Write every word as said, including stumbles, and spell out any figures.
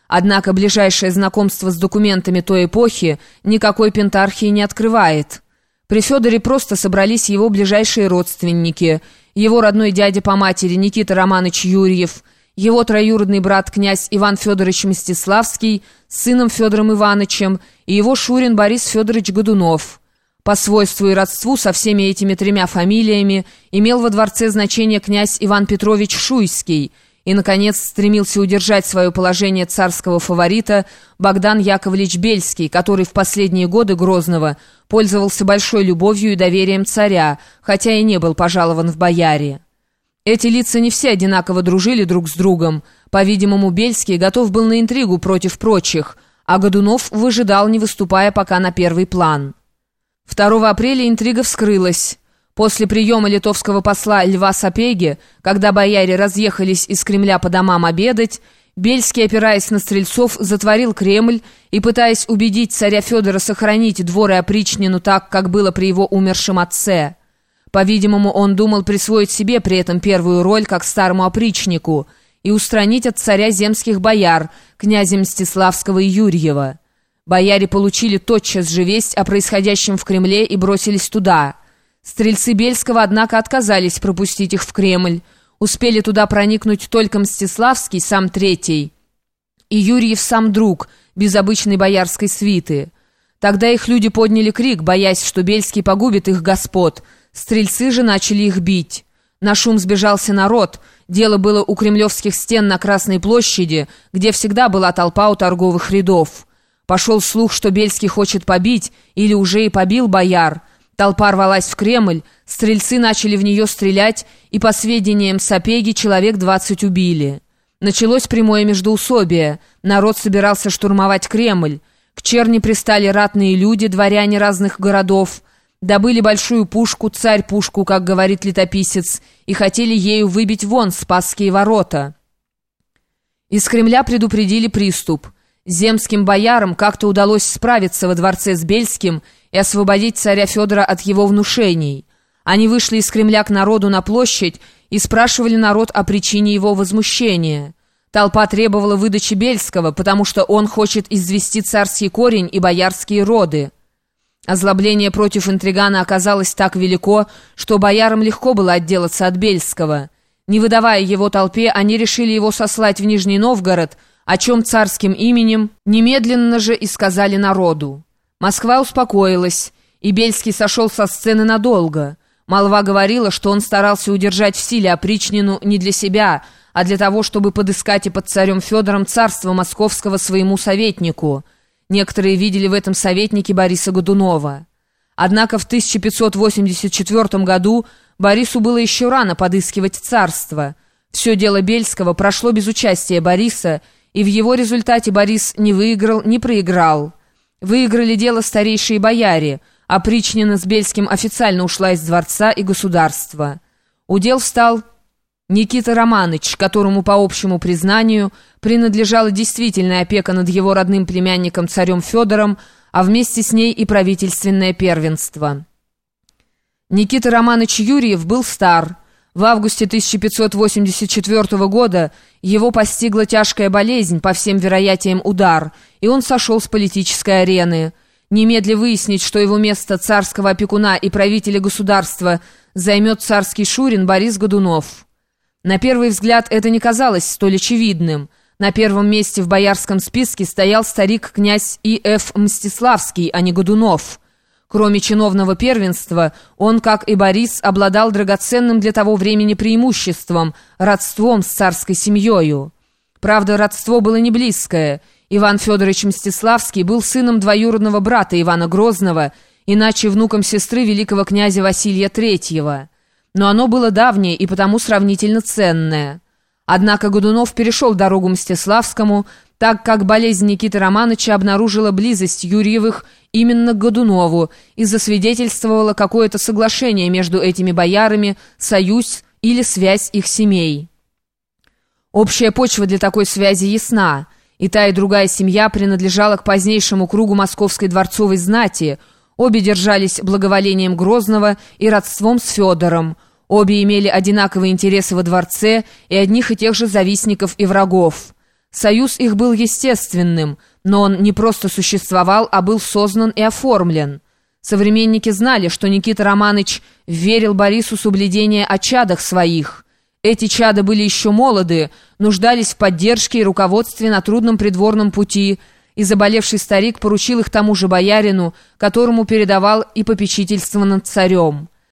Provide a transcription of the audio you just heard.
Однако ближайшее знакомство с документами той эпохи никакой пентархии не открывает. При Федоре просто собрались его ближайшие родственники, его родной дядя по матери Никита Романович Юрьев, его троюродный брат князь Иван Федорович Мстиславский с сыном Федором Ивановичем и его шурин Борис Федорович Годунов. По свойству и родству со всеми этими тремя фамилиями имел во дворце значение князь Иван Петрович Шуйский и, наконец, стремился удержать свое положение царского фаворита Богдан Яковлевич Бельский, который в последние годы Грозного пользовался большой любовью и доверием царя, хотя и не был пожалован в бояре. Эти лица не все одинаково дружили друг с другом. По-видимому, Бельский готов был на интригу против прочих, а Годунов выжидал, не выступая пока на первый план. второго апреля интрига вскрылась. После приема литовского посла Льва Сапеги, когда бояре разъехались из Кремля по домам обедать, Бельский, опираясь на стрельцов, затворил Кремль и, пытаясь убедить царя Федора сохранить двор и опричнину так, как было при его умершем отце. По-видимому, он думал присвоить себе при этом первую роль, как старому опричнику, и устранить от царя земских бояр, князя Мстиславского и Юрьева. Бояре получили тотчас же весть о происходящем в Кремле и бросились туда. Стрельцы Бельского, однако, отказались пропустить их в Кремль. Успели туда проникнуть только Мстиславский, сам третий, и Юрьев сам друг, без обычной боярской свиты. Тогда их люди подняли крик, боясь, что Бельский погубит их господ. Стрельцы же начали их бить. На шум сбежался народ. Дело было у кремлевских стен на Красной площади, где всегда была толпа у торговых рядов. Пошел слух, что Бельский хочет побить, или уже и побил бояр. Толпа рвалась в Кремль, стрельцы начали в нее стрелять, и, по сведениям Сапеги, человек двадцать убили. Началось прямое междоусобие. Народ собирался штурмовать Кремль. К черни пристали ратные люди, дворяне разных городов. Добыли большую пушку, царь-пушку, как говорит летописец, и хотели ею выбить вон Спасские ворота. Из Кремля предупредили приступ. Земским боярам как-то удалось справиться во дворце с Бельским и освободить царя Федора от его внушений. Они вышли из Кремля к народу на площадь и спрашивали народ о причине его возмущения. Толпа требовала выдачи Бельского, потому что он хочет извести царский корень и боярские роды. Озлобление против интригана оказалось так велико, что боярам легко было отделаться от Бельского. Не выдавая его толпе, они решили его сослать в Нижний Новгород, о чем царским именем немедленно же и сказали народу. Москва успокоилась, и Бельский сошел со сцены надолго. Молва говорила, что он старался удержать в силе опричнину не для себя, а для того, чтобы подыскать и под царем Федором царство московского своему советнику. Некоторые видели в этом советнике Бориса Годунова. Однако в тысяча пятьсот восемьдесят четвёртом году Борису было еще рано подыскивать царство. Все дело Бельского прошло без участия Бориса, и в его результате Борис не выиграл, не проиграл. Выиграли дело старейшие бояре, опричнина с Бельским официально ушла из дворца и государства. Удел встал Никита Романович, которому, по общему признанию, принадлежала действительная опека над его родным племянником царем Федором, а вместе с ней и правительственное первенство. Никита Романович Юрьев был стар. В августе тысяча пятьсот восемьдесят четвёртого года его постигла тяжкая болезнь, по всем вероятиям удар, и он сошел с политической арены. Немедля выяснить, что его место царского опекуна и правителя государства займет царский шурин Борис Годунов. На первый взгляд это не казалось столь очевидным. На первом месте в боярском списке стоял старик-князь И Ф Мстиславский, а не Годунов. Кроме чиновного первенства, он, как и Борис, обладал драгоценным для того времени преимуществом – родством с царской семьёю. Правда, родство было не близкое. Иван Федорович Мстиславский был сыном двоюродного брата Ивана Грозного, иначе внуком сестры великого князя Василия Третьего. Но оно было давнее и потому сравнительно ценное. Однако Годунов перешел дорогу Мстиславскому, так как болезнь Никиты Романовича обнаружила близость Юрьевых именно к Годунову и засвидетельствовала какое-то соглашение между этими боярами, союз или связь их семей. Общая почва для такой связи ясна. И та, и другая семья принадлежала к позднейшему кругу московской дворцовой знати. Обе держались благоволением Грозного и родством с Федором. Обе имели одинаковые интересы во дворце и одних и тех же завистников и врагов. Союз их был естественным, но он не просто существовал, а был сознан и оформлен. Современники знали, что Никита Романыч верил Борису соблюдение о чадах своих. Эти чады были еще молоды, нуждались в поддержке и руководстве на трудном придворном пути, и заболевший старик поручил их тому же боярину, которому передавал и попечительство над царем.